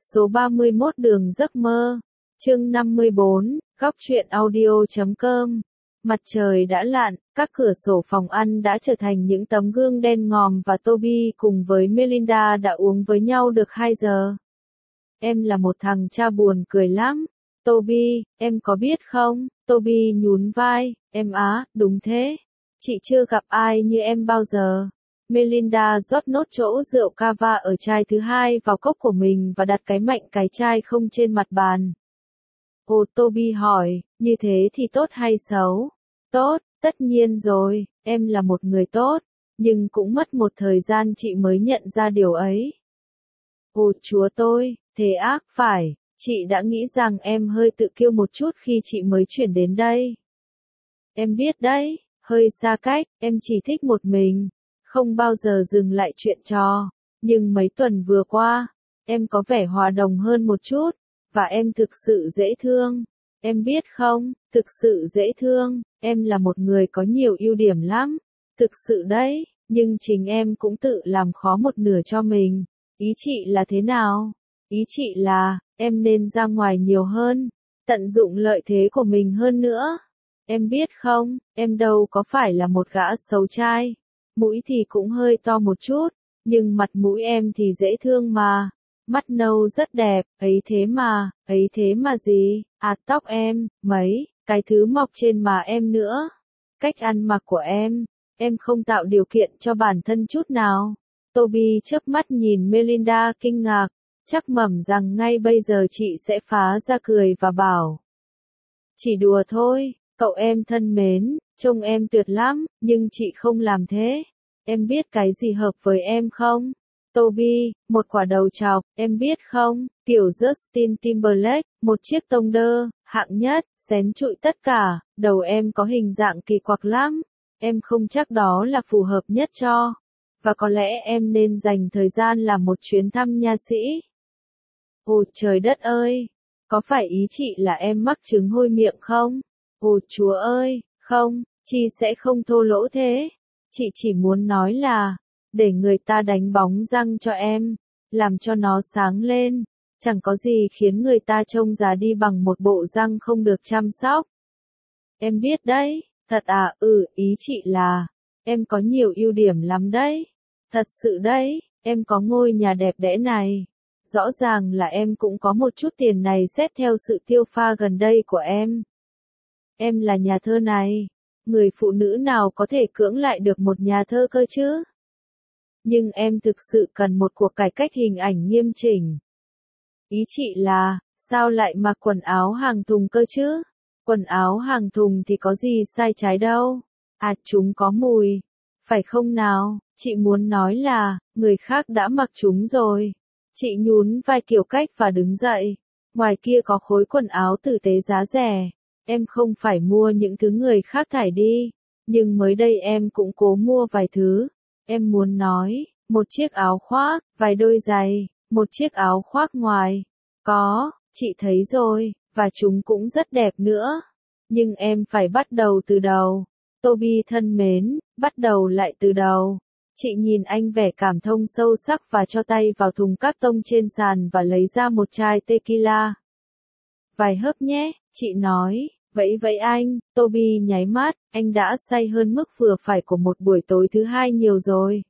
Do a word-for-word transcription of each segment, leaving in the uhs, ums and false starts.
Số ba mươi mốt Đường giấc mơ. Chương năm mươi bốn, góc truyện audio chấm com. Mặt trời đã lặn, các cửa sổ phòng ăn đã trở thành những tấm gương đen ngòm và Toby cùng với Melinda đã uống với nhau được hai giờ. Em là một thằng cha buồn cười lắm. Toby, em có biết không? Toby nhún vai, em á, đúng thế. Chị chưa gặp ai như em bao giờ. Melinda rót nốt chỗ rượu cava ở chai thứ hai vào cốc của mình và đặt cái mạnh cái chai không trên mặt bàn. Ồ, Toby hỏi, như thế thì tốt hay xấu? Tốt, tất nhiên rồi, em là một người tốt, nhưng cũng mất một thời gian chị mới nhận ra điều ấy. Ồ chúa tôi, thế ác phải, chị đã nghĩ rằng em hơi tự kiêu một chút khi chị mới chuyển đến đây. Em biết đấy, hơi xa cách, em chỉ thích một mình, không bao giờ dừng lại chuyện trò, nhưng mấy tuần vừa qua, em có vẻ hòa đồng hơn một chút, và em thực sự dễ thương. Em biết không, thực sự dễ thương, em là một người có nhiều ưu điểm lắm, thực sự đấy, nhưng chính em cũng tự làm khó một nửa cho mình. Ý chị là thế nào? Ý chị là, em nên ra ngoài nhiều hơn, tận dụng lợi thế của mình hơn nữa. Em biết không, em đâu có phải là một gã xấu trai, mũi thì cũng hơi to một chút, nhưng mặt mũi em thì dễ thương mà. Mắt nâu rất đẹp, ấy thế mà, ấy thế mà gì, à tóc em, mấy, cái thứ mọc trên má em nữa. Cách ăn mặc của em, em không tạo điều kiện cho bản thân chút nào. Toby chớp mắt nhìn Melinda kinh ngạc, chắc mẩm rằng ngay bây giờ chị sẽ phá ra cười và bảo. Chỉ đùa thôi, cậu em thân mến, trông em tuyệt lắm, nhưng chị không làm thế. Em biết cái gì hợp với em không? Toby, một quả đầu chọc, em biết không, kiểu Justin Timberlake, một chiếc tông đơ, hạng nhất, xén trụi tất cả, đầu em có hình dạng kỳ quặc lắm, em không chắc đó là phù hợp nhất cho, và có lẽ em nên dành thời gian làm một chuyến thăm nha sĩ. Ồ trời đất ơi, có phải ý chị là em mắc chứng hôi miệng không? Ồ chúa ơi, không, chị sẽ không thô lỗ thế, chị chỉ muốn nói là, để người ta đánh bóng răng cho em, làm cho nó sáng lên, chẳng có gì khiến người ta trông già đi bằng một bộ răng không được chăm sóc. Em biết đấy, thật à, ừ, ý chị là, em có nhiều ưu điểm lắm đấy, thật sự đấy, em có ngôi nhà đẹp đẽ này, rõ ràng là em cũng có một chút tiền này xét theo sự tiêu pha gần đây của em. Em là nhà thơ này, người phụ nữ nào có thể cưỡng lại được một nhà thơ cơ chứ? Nhưng em thực sự cần một cuộc cải cách hình ảnh nghiêm chỉnh. Ý chị là, sao lại mặc quần áo hàng thùng cơ chứ? Quần áo hàng thùng thì có gì sai trái đâu. À chúng có mùi. Phải không nào? Chị muốn nói là, người khác đã mặc chúng rồi. Chị nhún vai kiểu cách và đứng dậy. Ngoài kia có khối quần áo tử tế giá rẻ. Em không phải mua những thứ người khác thải đi. Nhưng mới đây em cũng cố mua vài thứ. Em muốn nói, một chiếc áo khoác, vài đôi giày, một chiếc áo khoác ngoài. Có, chị thấy rồi, và chúng cũng rất đẹp nữa. Nhưng em phải bắt đầu từ đầu. Toby thân mến, bắt đầu lại từ đầu. Chị nhìn anh vẻ cảm thông sâu sắc và cho tay vào thùng cát tông trên sàn và lấy ra một chai tequila. Vài hớp nhé, chị nói. Vậy vậy anh, Toby nháy mắt, anh đã say hơn mức vừa phải của một buổi tối thứ hai nhiều rồi.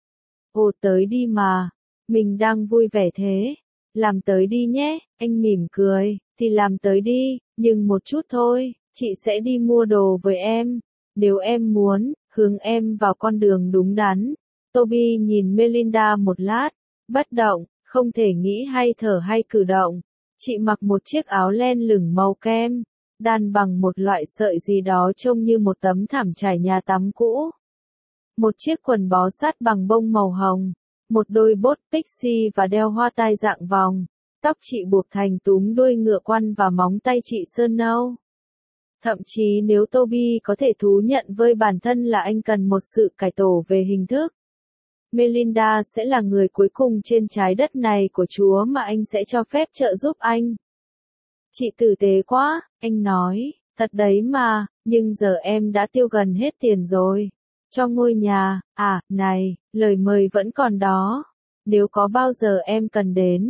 Ồ tới đi mà, mình đang vui vẻ thế. Làm tới đi nhé, anh mỉm cười, thì làm tới đi, nhưng một chút thôi, chị sẽ đi mua đồ với em. Nếu em muốn, hướng em vào con đường đúng đắn. Toby nhìn Melinda một lát, bất động, không thể nghĩ hay thở hay cử động. Chị mặc một chiếc áo len lửng màu kem, đan bằng một loại sợi gì đó trông như một tấm thảm trải nhà tắm cũ. Một chiếc quần bó sát bằng bông màu hồng, một đôi bốt pixie và đeo hoa tai dạng vòng, tóc chị buộc thành túm đuôi ngựa quăn và móng tay chị sơn nâu. Thậm chí nếu Toby có thể thú nhận với bản thân là anh cần một sự cải tổ về hình thức, Melinda sẽ là người cuối cùng trên trái đất này của Chúa mà anh sẽ cho phép trợ giúp anh. Chị tử tế quá, anh nói, thật đấy mà, nhưng giờ em đã tiêu gần hết tiền rồi. Cho ngôi nhà, à, này, lời mời vẫn còn đó. Nếu có bao giờ em cần đến,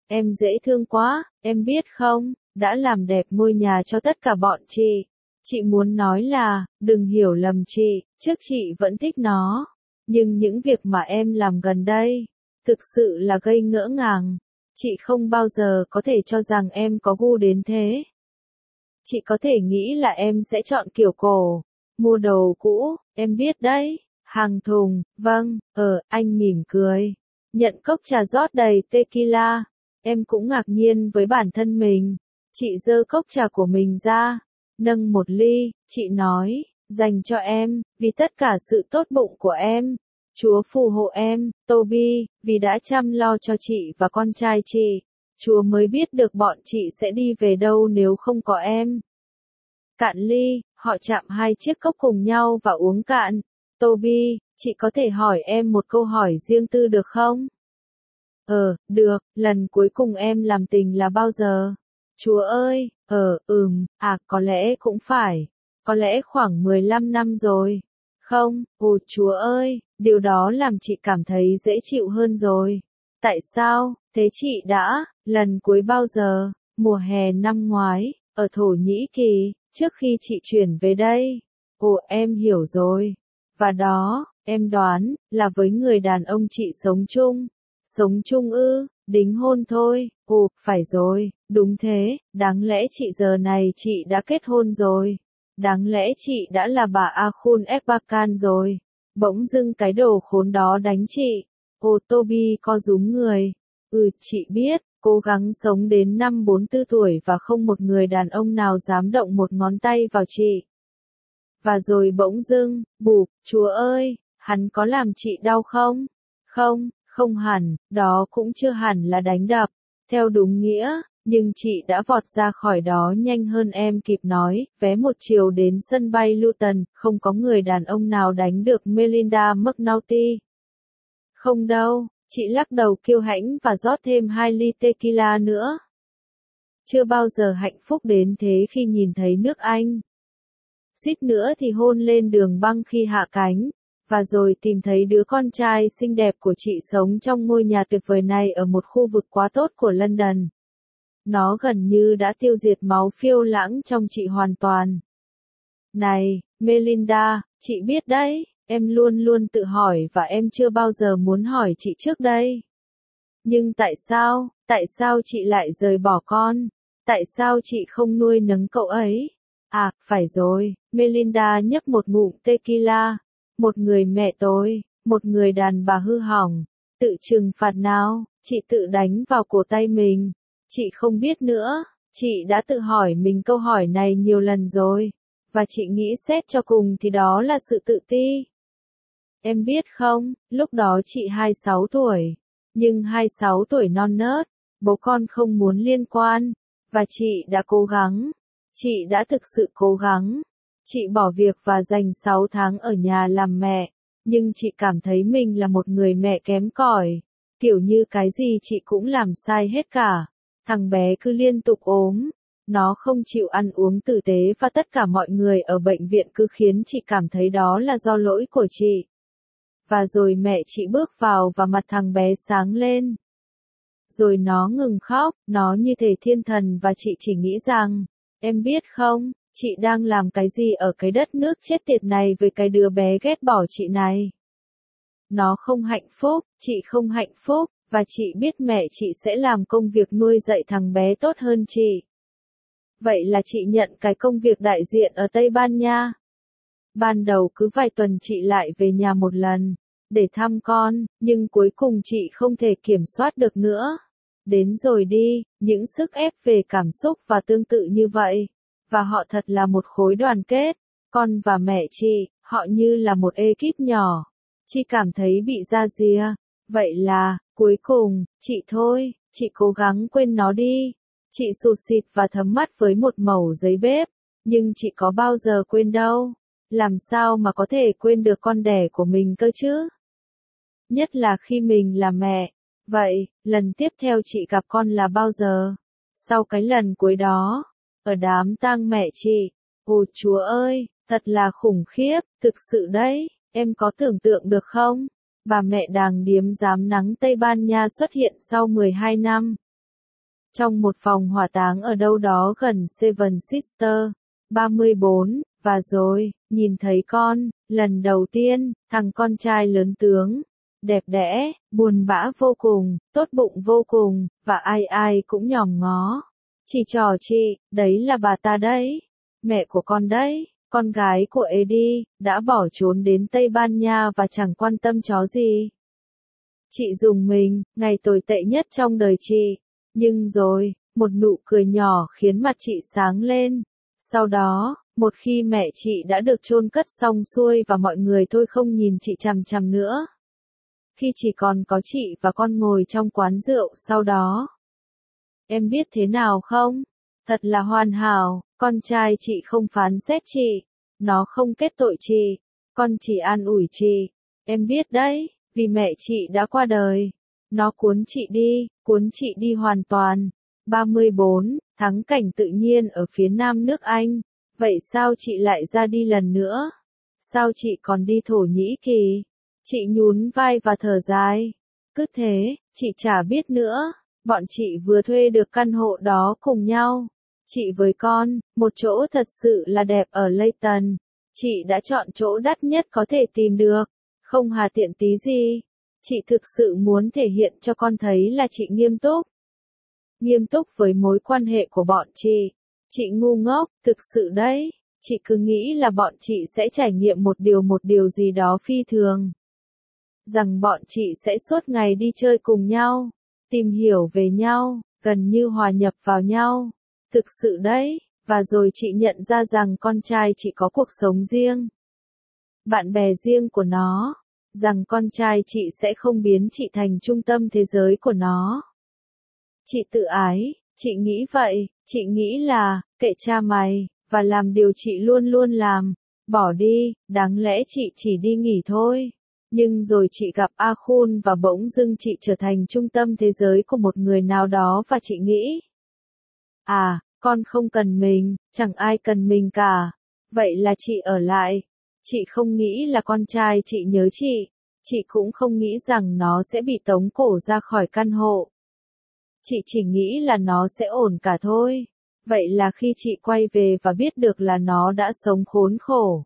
Em dễ thương quá, em biết không, đã làm đẹp ngôi nhà cho tất cả bọn chị. Chị muốn nói là, đừng hiểu lầm chị, trước chị vẫn thích nó. Nhưng những việc mà em làm gần đây, thực sự là gây ngỡ ngàng. Chị không bao giờ có thể cho rằng em có gu đến thế. Chị có thể nghĩ là em sẽ chọn kiểu cổ, mua đồ cũ, em biết đấy, hàng thùng, vâng, ờ, anh mỉm cười. Nhận cốc trà rót đầy tequila, em cũng ngạc nhiên với bản thân mình. Chị giơ cốc trà của mình ra, nâng một ly, chị nói, dành cho em, vì tất cả sự tốt bụng của em. Chúa phù hộ em, Toby, vì đã chăm lo cho chị và con trai chị. Chúa mới biết được bọn chị sẽ đi về đâu nếu không có em. Cạn ly, họ chạm hai chiếc cốc cùng nhau và uống cạn. Toby, chị có thể hỏi em một câu hỏi riêng tư được không? Ờ, được, lần cuối cùng em làm tình là bao giờ? Chúa ơi, ờ, ừm, à, có lẽ cũng phải. Có lẽ khoảng mười lăm năm rồi. Không, ồ Chúa ơi, điều đó làm chị cảm thấy dễ chịu hơn rồi. Tại sao? Thế chị đã, lần cuối bao giờ? Mùa hè năm ngoái, ở Thổ Nhĩ Kỳ, trước khi chị chuyển về đây. Ồ em hiểu rồi. Và đó, em đoán, là với người đàn ông chị sống chung. Sống chung ư, đính hôn thôi. Ồ, phải rồi, đúng thế, đáng lẽ chị giờ này chị đã kết hôn rồi. Đáng lẽ chị đã là bà Akhun Ekbakan rồi. Bỗng dưng cái đồ khốn đó đánh chị. Ô Toby co rúm người. Ừ, chị biết, cố gắng sống đến năm bốn mươi tư tuổi và không một người đàn ông nào dám động một ngón tay vào chị. Và rồi bỗng dưng, bụp, Chúa ơi, hắn có làm chị đau không? Không, không hẳn, đó cũng chưa hẳn là đánh đập, theo đúng nghĩa, nhưng chị đã vọt ra khỏi đó nhanh hơn em kịp nói, vé một chiều đến sân bay Luton, không có người đàn ông nào đánh được Melinda McNulty. Không đâu, chị lắc đầu kiêu hãnh và rót thêm hai ly tequila nữa. Chưa bao giờ hạnh phúc đến thế khi nhìn thấy nước Anh. Suýt nữa thì hôn lên đường băng khi hạ cánh, và rồi tìm thấy đứa con trai xinh đẹp của chị sống trong ngôi nhà tuyệt vời này ở một khu vực quá tốt của London. Nó gần như đã tiêu diệt máu phiêu lãng trong chị hoàn toàn. Này, Melinda, chị biết đấy, em luôn luôn tự hỏi và em chưa bao giờ muốn hỏi chị trước đây. Nhưng tại sao, tại sao chị lại rời bỏ con? Tại sao chị không nuôi nấng cậu ấy? À, phải rồi, Melinda nhấp một ngụm tequila. Một người mẹ tôi, một người đàn bà hư hỏng, tự trừng phạt nào, chị tự đánh vào cổ tay mình. Chị không biết nữa, chị đã tự hỏi mình câu hỏi này nhiều lần rồi, và chị nghĩ xét cho cùng thì đó là sự tự ti. Em biết không, lúc đó chị hai mươi sáu tuổi, nhưng hai mươi sáu tuổi non nớt, bố con không muốn liên quan, và chị đã cố gắng, chị đã thực sự cố gắng. Chị bỏ việc và dành sáu tháng ở nhà làm mẹ, nhưng chị cảm thấy mình là một người mẹ kém cỏi, kiểu như cái gì chị cũng làm sai hết cả. Thằng bé cứ liên tục ốm, nó không chịu ăn uống tử tế và tất cả mọi người ở bệnh viện cứ khiến chị cảm thấy đó là do lỗi của chị. Và rồi mẹ chị bước vào và mặt thằng bé sáng lên. Rồi nó ngừng khóc, nó như thể thiên thần và chị chỉ nghĩ rằng, em biết không, chị đang làm cái gì ở cái đất nước chết tiệt này với cái đứa bé ghét bỏ chị này. Nó không hạnh phúc, chị không hạnh phúc, và chị biết mẹ chị sẽ làm công việc nuôi dạy thằng bé tốt hơn chị. Vậy là chị nhận cái công việc đại diện ở Tây Ban Nha. Ban đầu cứ vài tuần chị lại về nhà một lần, để thăm con, nhưng cuối cùng chị không thể kiểm soát được nữa. Đến rồi đi, những sức ép về cảm xúc và tương tự như vậy. Và họ thật là một khối đoàn kết. Con và mẹ chị, họ như là một ekip nhỏ. Chị cảm thấy bị ra rìa. Vậy là, cuối cùng, chị thôi, chị cố gắng quên nó đi. Chị sụt sịt và thấm mắt với một mẩu giấy bếp. Nhưng chị có bao giờ quên đâu. Làm sao mà có thể quên được con đẻ của mình cơ chứ? Nhất là khi mình là mẹ. Vậy, lần tiếp theo chị gặp con là bao giờ? Sau cái lần cuối đó, ở đám tang mẹ chị. Ồ Chúa ơi, thật là khủng khiếp, thực sự đấy, em có tưởng tượng được không? Bà mẹ đàng điếm giám nắng Tây Ban Nha xuất hiện sau mười hai năm. trong một phòng hỏa táng ở đâu đó gần Seven Sisters. ba mươi bốn, và rồi, nhìn thấy con, lần đầu tiên, thằng con trai lớn tướng, đẹp đẽ, buồn bã vô cùng, tốt bụng vô cùng, và ai ai cũng nhòm ngó. Chị trò chị, đấy là bà ta đấy, mẹ của con đấy, con gái của Eddie, đã bỏ trốn đến Tây Ban Nha và chẳng quan tâm chó gì. Chị dùng mình, ngày tồi tệ nhất trong đời chị. Nhưng rồi, một nụ cười nhỏ khiến mặt chị sáng lên. Sau đó, một khi mẹ chị đã được chôn cất xong xuôi và mọi người thôi không nhìn chị chằm chằm nữa. Khi chỉ còn có chị và con ngồi trong quán rượu sau đó. Em biết thế nào không? Thật là hoàn hảo, con trai chị không phán xét chị. Nó không kết tội chị. Con chỉ an ủi chị. Em biết đấy, vì mẹ chị đã qua đời. Nó cuốn chị đi, cuốn chị đi hoàn toàn. ba mươi bốn, thắng cảnh tự nhiên ở phía nam nước Anh. Vậy sao chị lại ra đi lần nữa? Sao chị còn đi Thổ Nhĩ Kỳ? Chị nhún vai và thở dài. Cứ thế, chị chả biết nữa. Bọn chị vừa thuê được căn hộ đó cùng nhau. Chị với con, một chỗ thật sự là đẹp ở Leyton. Chị đã chọn chỗ đắt nhất có thể tìm được. Không hà tiện tí gì. Chị thực sự muốn thể hiện cho con thấy là chị nghiêm túc. Nghiêm túc với mối quan hệ của bọn chị. Chị ngu ngốc, thực sự đấy. Chị cứ nghĩ là bọn chị sẽ trải nghiệm một điều một điều gì đó phi thường. Rằng bọn chị sẽ suốt ngày đi chơi cùng nhau. Tìm hiểu về nhau, gần như hòa nhập vào nhau. Thực sự đấy. Và rồi chị nhận ra rằng con trai chị có cuộc sống riêng. Bạn bè riêng của nó. Rằng con trai chị sẽ không biến chị thành trung tâm thế giới của nó. Chị tự ái, chị nghĩ vậy, chị nghĩ là, kệ cha mày, và làm điều chị luôn luôn làm, bỏ đi, đáng lẽ chị chỉ đi nghỉ thôi. Nhưng rồi chị gặp A Khun và bỗng dưng chị trở thành trung tâm thế giới của một người nào đó và chị nghĩ. À, con không cần mình, chẳng ai cần mình cả. Vậy là chị ở lại. Chị không nghĩ là con trai chị nhớ chị. Chị cũng không nghĩ rằng nó sẽ bị tống cổ ra khỏi căn hộ. Chị chỉ nghĩ là nó sẽ ổn cả thôi. Vậy là khi chị quay về và biết được là nó đã sống khốn khổ.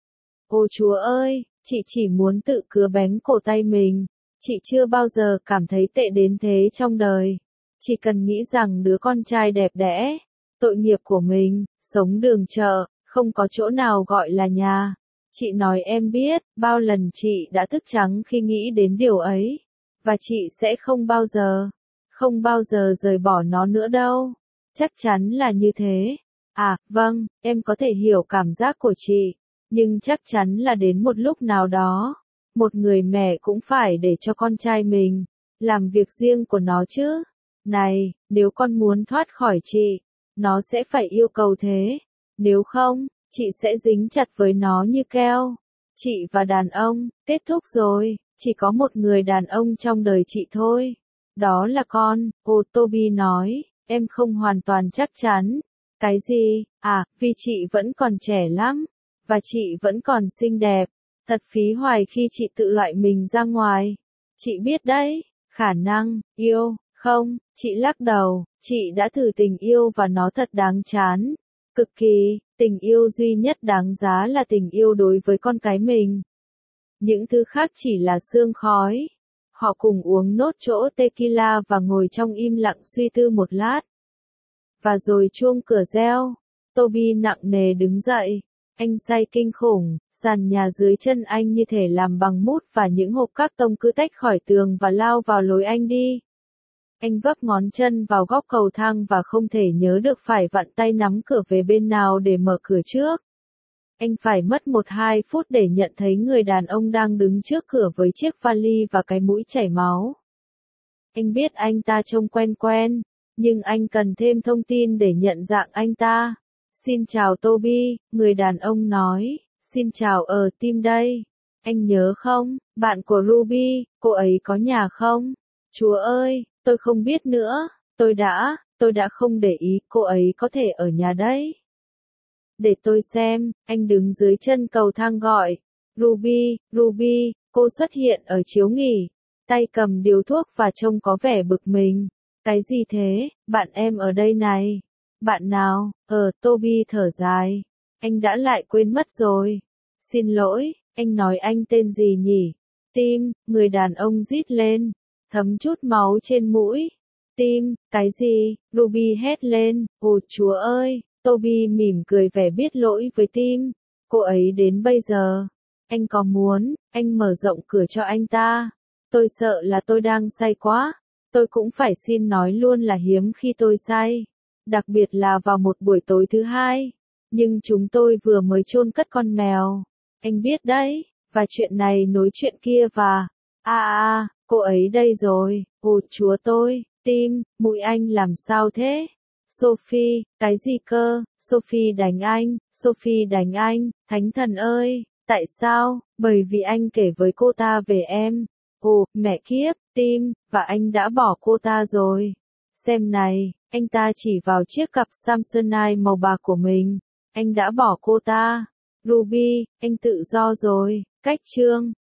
Ôi Chúa ơi, chị chỉ muốn tự cứa bén cổ tay mình. Chị chưa bao giờ cảm thấy tệ đến thế trong đời. Chỉ cần nghĩ rằng đứa con trai đẹp đẽ, tội nghiệp của mình, sống đường chợ, không có chỗ nào gọi là nhà. Chị nói em biết, bao lần chị đã thức trắng khi nghĩ đến điều ấy. Và chị sẽ không bao giờ, không bao giờ rời bỏ nó nữa đâu. Chắc chắn là như thế. À, vâng, em có thể hiểu cảm giác của chị. Nhưng chắc chắn là đến một lúc nào đó, một người mẹ cũng phải để cho con trai mình làm việc riêng của nó chứ. Này, nếu con muốn thoát khỏi chị, nó sẽ phải yêu cầu thế. Nếu không, chị sẽ dính chặt với nó như keo. Chị và đàn ông, kết thúc rồi, chỉ có một người đàn ông trong đời chị thôi. Đó là con, ô Toby nói, em không hoàn toàn chắc chắn. Cái gì? À, vì chị vẫn còn trẻ lắm. Và chị vẫn còn xinh đẹp. Thật phí hoài khi chị tự loại mình ra ngoài. Chị biết đấy, khả năng, yêu, không, chị lắc đầu, chị đã thử tình yêu và nó thật đáng chán. Cực kỳ, tình yêu duy nhất đáng giá là tình yêu đối với con cái mình. Những thứ khác chỉ là sương khói. Họ cùng uống nốt chỗ tequila và ngồi trong im lặng suy tư một lát. Và rồi chuông cửa reo. Toby nặng nề đứng dậy. Anh say kinh khủng, sàn nhà dưới chân anh như thể làm bằng mút và những hộp các tông cứ tách khỏi tường và lao vào lối anh đi. Anh vấp ngón chân vào góc cầu thang và không thể nhớ được phải vặn tay nắm cửa về bên nào để mở cửa trước. Anh phải mất một hai phút để nhận thấy người đàn ông đang đứng trước cửa với chiếc vali và cái mũi chảy máu. Anh biết anh ta trông quen quen, nhưng anh cần thêm thông tin để nhận dạng anh ta. Xin chào Toby, người đàn ông nói, xin chào ở Tim đây. Anh nhớ không, bạn của Ruby, cô ấy có nhà không? Chúa ơi, tôi không biết nữa, tôi đã, tôi đã không để ý cô ấy có thể ở nhà đấy. Để tôi xem, anh đứng dưới chân cầu thang gọi. Ruby, Ruby, cô xuất hiện ở chiếu nghỉ, tay cầm điếu thuốc và trông có vẻ bực mình. Cái gì thế, bạn em ở đây này. Bạn nào, ờ, Toby thở dài. Anh đã lại quên mất rồi. Xin lỗi, anh nói anh tên gì nhỉ? Tim, người đàn ông rít lên, thấm chút máu trên mũi. Tim, cái gì? Ruby hét lên, ồ chúa ơi, Toby mỉm cười vẻ biết lỗi với Tim. Cô ấy đến bây giờ. Anh có muốn, anh mở rộng cửa cho anh ta. Tôi sợ là tôi đang say quá. Tôi cũng phải xin nói luôn là hiếm khi tôi say. Đặc biệt là vào một buổi tối thứ hai. Nhưng chúng tôi vừa mới chôn cất con mèo. Anh biết đấy, và chuyện này nối chuyện kia và... À à, cô ấy đây rồi, ồ chúa tôi, Tim, mũi anh làm sao thế? Sophie, cái gì cơ? Sophie đánh anh, Sophie đánh anh, thánh thần ơi, tại sao? Bởi vì anh kể với cô ta về em. Ồ, mẹ kiếp, Tim, và anh đã bỏ cô ta rồi. Xem này, anh ta chỉ vào chiếc cặp Samsonite màu bạc của mình. Anh đã bỏ cô ta. Ruby, anh tự do rồi. Cách chương